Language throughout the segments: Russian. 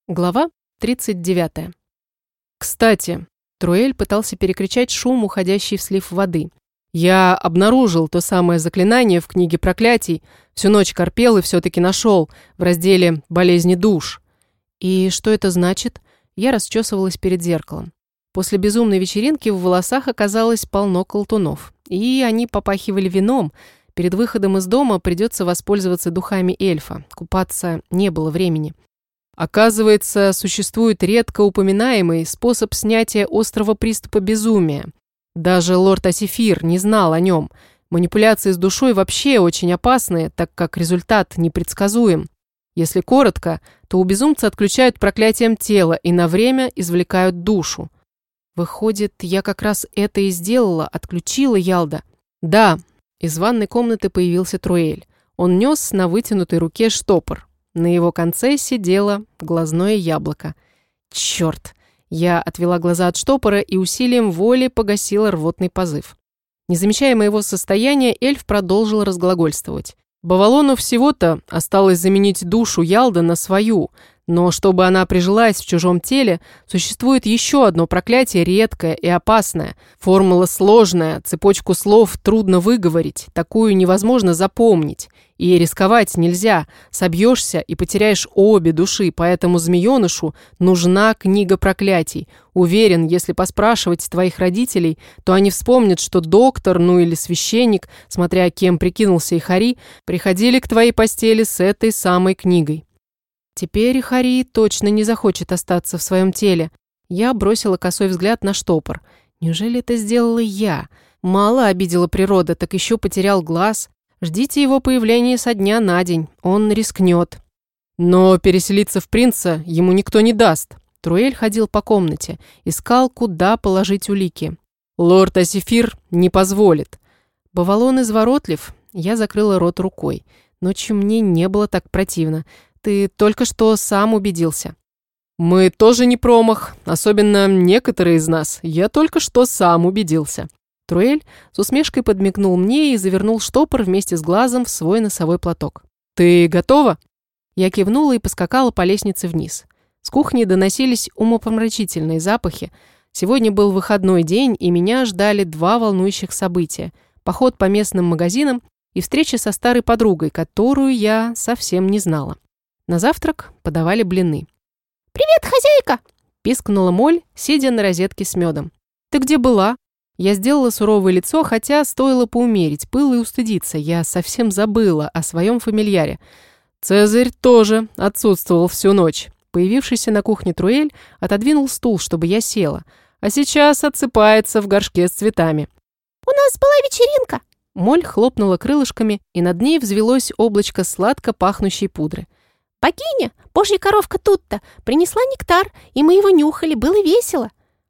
Глава 39. Кстати, Труэль пытался перекричать шум, уходящий в слив воды. Я обнаружил то самое заклинание в книге проклятий, всю ночь корпел и все-таки нашел, в разделе «Болезни душ». И что это значит? Я расчесывалась перед зеркалом. После безумной вечеринки в волосах оказалось полно колтунов, и они попахивали вином. Перед выходом из дома придется воспользоваться духами эльфа, купаться не было времени. Оказывается, существует редко упоминаемый способ снятия острого приступа безумия. Даже лорд Асифир не знал о нем. Манипуляции с душой вообще очень опасны, так как результат непредсказуем. Если коротко, то у безумца отключают проклятием тело и на время извлекают душу. Выходит, я как раз это и сделала, отключила Ялда. Да, из ванной комнаты появился Труэль. Он нес на вытянутой руке штопор. На его конце сидело глазное яблоко. Черт! Я отвела глаза от штопора и усилием воли погасила рвотный позыв. Не замечая моего состояния, эльф продолжил разглагольствовать. Бавалону всего-то осталось заменить душу Ялда на свою, но чтобы она прижилась в чужом теле, существует еще одно проклятие редкое и опасное. Формула сложная, цепочку слов трудно выговорить, такую невозможно запомнить. И рисковать нельзя, собьешься и потеряешь обе души, поэтому змеенышу нужна книга проклятий. Уверен, если поспрашивать твоих родителей, то они вспомнят, что доктор, ну или священник, смотря кем прикинулся Ихари, приходили к твоей постели с этой самой книгой. Теперь Ихари точно не захочет остаться в своем теле. Я бросила косой взгляд на штопор. Неужели это сделала я? Мало обидела природа, так еще потерял глаз. Ждите его появления со дня на день, он рискнет. Но переселиться в принца ему никто не даст. Труэль ходил по комнате, искал, куда положить улики. Лорд Асифир не позволит. Бавалон изворотлив, я закрыла рот рукой. Ночью мне не было так противно. Ты только что сам убедился. Мы тоже не промах, особенно некоторые из нас. Я только что сам убедился. Труэль с усмешкой подмигнул мне и завернул штопор вместе с глазом в свой носовой платок. «Ты готова?» Я кивнула и поскакала по лестнице вниз. С кухни доносились умопомрачительные запахи. Сегодня был выходной день, и меня ждали два волнующих события. Поход по местным магазинам и встреча со старой подругой, которую я совсем не знала. На завтрак подавали блины. «Привет, хозяйка!» – пискнула Моль, сидя на розетке с медом. «Ты где была?» Я сделала суровое лицо, хотя стоило поумерить пыл и устыдиться. Я совсем забыла о своем фамильяре. Цезарь тоже отсутствовал всю ночь. Появившийся на кухне Труэль отодвинул стул, чтобы я села, а сейчас отсыпается в горшке с цветами. «У нас была вечеринка!» Моль хлопнула крылышками, и над ней взвелось облачко сладко пахнущей пудры. «Богиня, божья коровка тут-то, принесла нектар, и мы его нюхали, было весело!»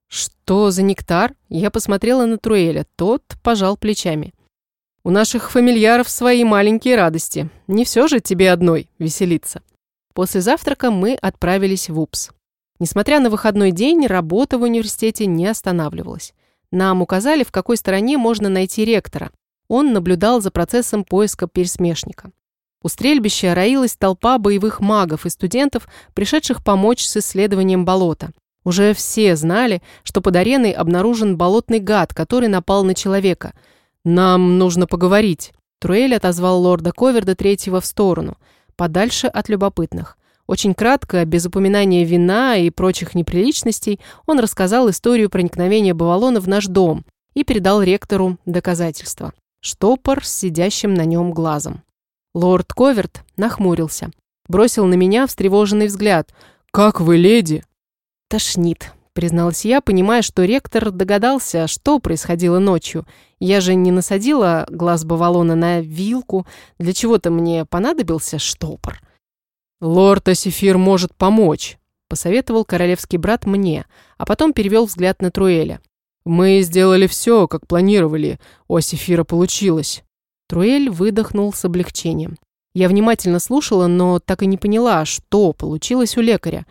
«Что за нектар?» Я посмотрела на Труэля, тот пожал плечами. «У наших фамильяров свои маленькие радости. Не все же тебе одной веселиться». После завтрака мы отправились в УПС. Несмотря на выходной день, работа в университете не останавливалась. Нам указали, в какой стороне можно найти ректора. Он наблюдал за процессом поиска пересмешника. У стрельбища роилась толпа боевых магов и студентов, пришедших помочь с исследованием болота. Уже все знали, что под ареной обнаружен болотный гад, который напал на человека. «Нам нужно поговорить». Труэль отозвал лорда Коверда третьего в сторону, подальше от любопытных. Очень кратко, без упоминания вина и прочих неприличностей, он рассказал историю проникновения Бавалона в наш дом и передал ректору доказательства. Штопор с сидящим на нем глазом. Лорд Коверд нахмурился, бросил на меня встревоженный взгляд. «Как вы, леди?» «Тошнит», призналась я, понимая, что ректор догадался, что происходило ночью. Я же не насадила глаз Бавалона на вилку. Для чего-то мне понадобился штопор. «Лорд Асифир может помочь», посоветовал королевский брат мне, а потом перевел взгляд на Труэля. «Мы сделали все, как планировали. У Асифира получилось». Труэль выдохнул с облегчением. Я внимательно слушала, но так и не поняла, что получилось у лекаря.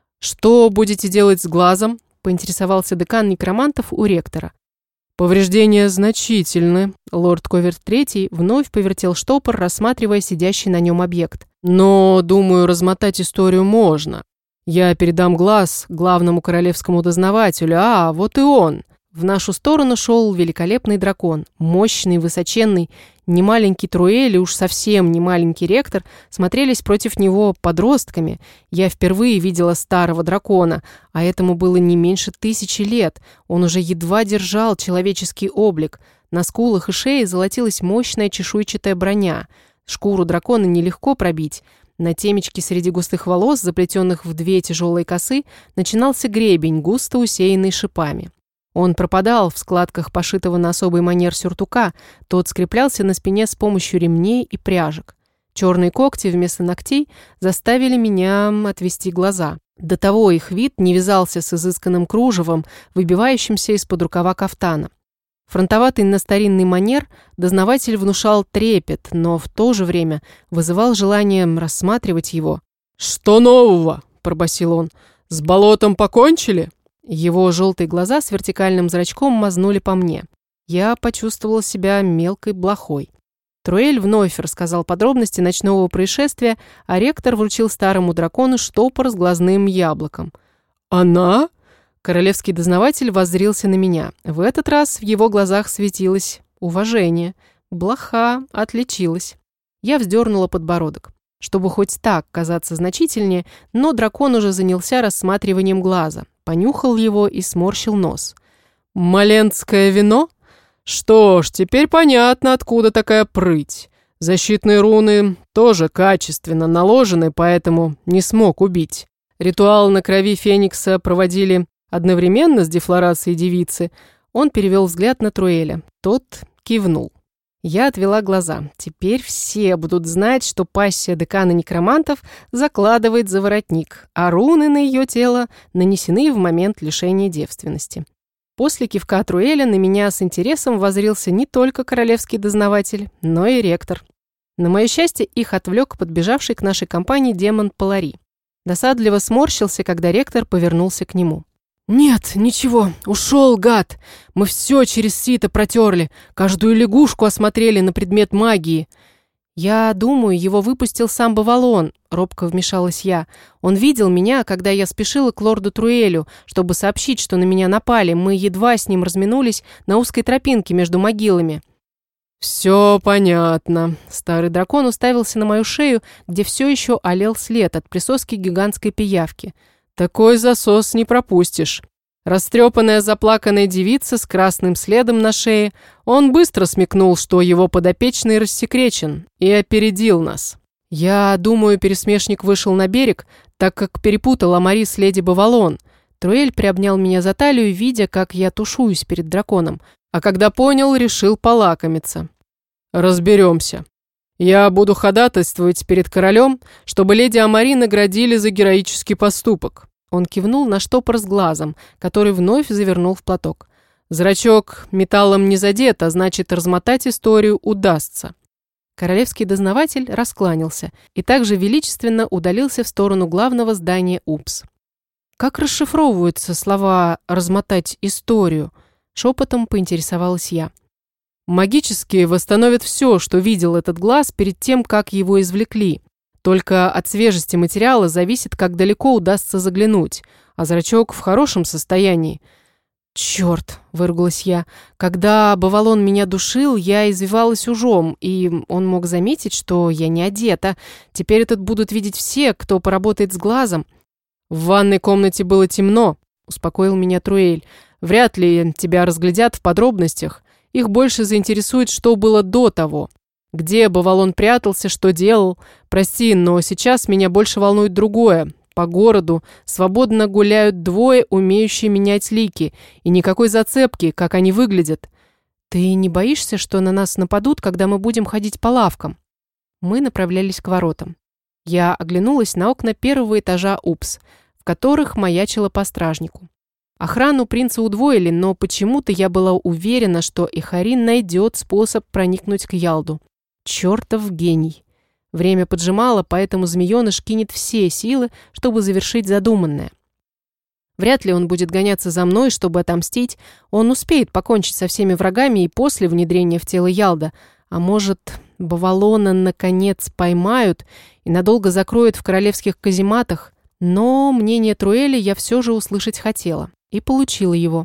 «Что будете делать с глазом?» – поинтересовался декан некромантов у ректора. «Повреждения значительны». Лорд Коверд III вновь повертел штопор, рассматривая сидящий на нем объект. «Но, думаю, размотать историю можно. Я передам глаз главному королевскому дознавателю, а вот и он. В нашу сторону шел великолепный дракон, мощный, высоченный, немаленький Труэль и уж совсем не маленький ректор смотрелись против него подростками. Я впервые видела старого дракона, а этому было не меньше 1000 лет. Он уже едва держал человеческий облик. На скулах и шее золотилась мощная чешуйчатая броня. Шкуру дракона нелегко пробить. На темечке среди густых волос, заплетенных в 2 тяжелые косы, начинался гребень, густо усеянный шипами. Он пропадал в складках пошитого на особый манер сюртука, тот скреплялся на спине с помощью ремней и пряжек. Черные когти вместо ногтей заставили меня отвести глаза. До того их вид не вязался с изысканным кружевом, выбивающимся из-под рукава кафтана. Фронтоватый на старинный манер, дознаватель внушал трепет, но в то же время вызывал желание рассматривать его. «Что нового?» – пробасил он. «С болотом покончили?» Его желтые глаза с вертикальным зрачком мазнули по мне. Я почувствовала себя мелкой блохой. Труэль вновь рассказал подробности ночного происшествия, а ректор вручил старому дракону штопор с глазным яблоком. «Она?» Королевский дознаватель воззрился на меня. В этот раз в его глазах светилось уважение. Блоха отличилась. Я вздернула подбородок, чтобы хоть так казаться значительнее, но дракон уже занялся рассматриванием глаза. Понюхал его и сморщил нос. «Малентское вино? Что ж, теперь понятно, откуда такая прыть. Защитные руны тоже качественно наложены, поэтому не смог убить. Ритуал на крови Феникса проводили одновременно с дефлорацией девицы». Он перевел взгляд на Труэля. Тот кивнул. Я отвела глаза. Теперь все будут знать, что пассия декана некромантов закладывает за воротник, а руны на ее тело нанесены в момент лишения девственности. После кивка Труэля на меня с интересом воззрился не только королевский дознаватель, но и ректор. На мое счастье, их отвлек подбежавший к нашей компании демон Полари. Досадливо сморщился, когда ректор повернулся к нему. «Нет, ничего, ушел, гад. Мы все через сито протерли, каждую лягушку осмотрели на предмет магии». «Я думаю, его выпустил сам Бавалон», — робко вмешалась я. «Он видел меня, когда я спешила к лорду Труэлю, чтобы сообщить, что на меня напали. Мы едва с ним разминулись на узкой тропинке между могилами». «Все понятно». Старый дракон уставился на мою шею, где все еще олел след от присоски гигантской пиявки. «Такой засос не пропустишь». Растрепанная заплаканная девица с красным следом на шее, он быстро смекнул, что его подопечный рассекречен, и опередил нас. Я думаю, пересмешник вышел на берег, так как перепутал Амари с леди Бавалон. Труэль приобнял меня за талию, видя, как я тушуюсь перед драконом, а когда понял, решил полакомиться. «Разберемся. Я буду ходатайствовать перед королем, чтобы леди Амари наградили за героический поступок». Он кивнул на штопор с глазом, который вновь завернул в платок. Зрачок металлом не задет, а значит, размотать историю удастся. Королевский дознаватель раскланялся и также величественно удалился в сторону главного здания УПС. «Как расшифровываются слова «размотать историю»?» Шепотом поинтересовалась я. «Магически восстановят все, что видел этот глаз перед тем, как его извлекли. Только от свежести материала зависит, как далеко удастся заглянуть, а зрачок в хорошем состоянии». «Черт!» – выругалась я. «Когда Бавалон меня душил, я извивалась ужом, и он мог заметить, что я не одета. Теперь этот будут видеть все, кто поработает с глазом». «В ванной комнате было темно», – успокоил меня Труэль. «Вряд ли тебя разглядят в подробностях. Их больше заинтересует, что было до того. Где Бавалон прятался, что делал. Прости, но сейчас меня больше волнует другое. По городу свободно гуляют 2 умеющие менять лики, и никакой зацепки, как они выглядят. Ты не боишься, что на нас нападут, когда мы будем ходить по лавкам?» Мы направлялись к воротам. Я оглянулась на окна 1-го этажа УПС, в которых маячила по стражнику. Охрану принца удвоили, но почему-то я была уверена, что Эхарин найдет способ проникнуть к Ялду. Чертов гений. Время поджимало, поэтому змееныш кинет все силы, чтобы завершить задуманное. Вряд ли он будет гоняться за мной, чтобы отомстить. Он успеет покончить со всеми врагами и после внедрения в тело Ялда. А может, Бавалона наконец поймают и надолго закроют в королевских казематах? Но мнение Труэля я все же услышать хотела и получила его.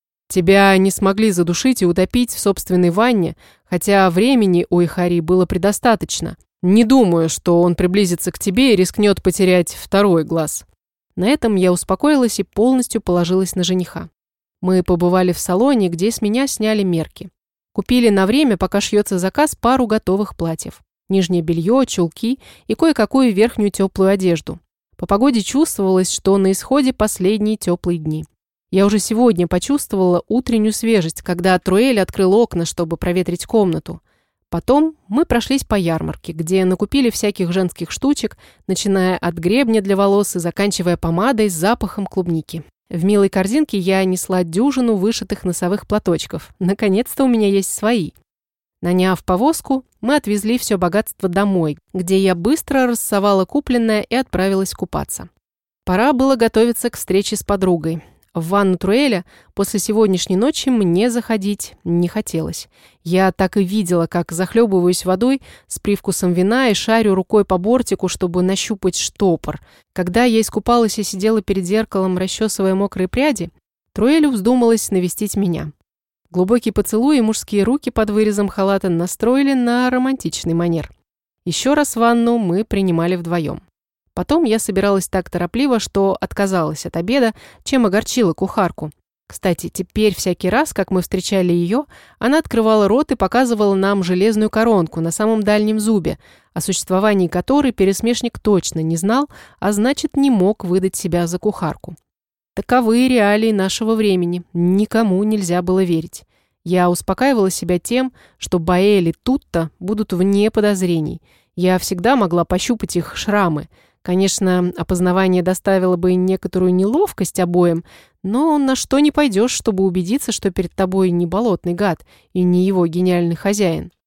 Тебя не смогли задушить и утопить в собственной ванне, хотя времени у Ихари было предостаточно. Не думаю, что он приблизится к тебе и рискнет потерять второй глаз. На этом я успокоилась и полностью положилась на жениха. Мы побывали в салоне, где с меня сняли мерки. Купили на время, пока шьется заказ, пару готовых платьев. Нижнее белье, чулки и кое-какую верхнюю теплую одежду. По погоде чувствовалось, что на исходе последние теплые дни. Я уже сегодня почувствовала утреннюю свежесть, когда Труэль открыл окна, чтобы проветрить комнату. Потом мы прошлись по ярмарке, где накупили всяких женских штучек, начиная от гребня для волос и заканчивая помадой с запахом клубники. В милой корзинке я несла дюжину вышитых носовых платочков. Наконец-то у меня есть свои. Наняв повозку, мы отвезли все богатство домой, где я быстро рассовала купленное и отправилась купаться. Пора было готовиться к встрече с подругой. В ванну Труэля после сегодняшней ночи мне заходить не хотелось. Я так и видела, как захлебываюсь водой с привкусом вина и шарю рукой по бортику, чтобы нащупать штопор. Когда я искупалась и сидела перед зеркалом, расчесывая мокрые пряди, Труэлю вздумалось навестить меня. Глубокий поцелуй и мужские руки под вырезом халата настроили на романтичный манер. Еще раз ванну мы принимали вдвоем. Потом я собиралась так торопливо, что отказалась от обеда, чем огорчила кухарку. Кстати, теперь всякий раз, как мы встречали ее, она открывала рот и показывала нам железную коронку на самом дальнем зубе, о существовании которой пересмешник точно не знал, а значит, не мог выдать себя за кухарку. Таковы реалии нашего времени, никому нельзя было верить. Я успокаивала себя тем, что Баэль и Тутта будут вне подозрений. Я всегда могла пощупать их шрамы. Конечно, опознавание доставило бы некоторую неловкость обоим, но на что не пойдешь, чтобы убедиться, что перед тобой не болотный гад и не его гениальный хозяин.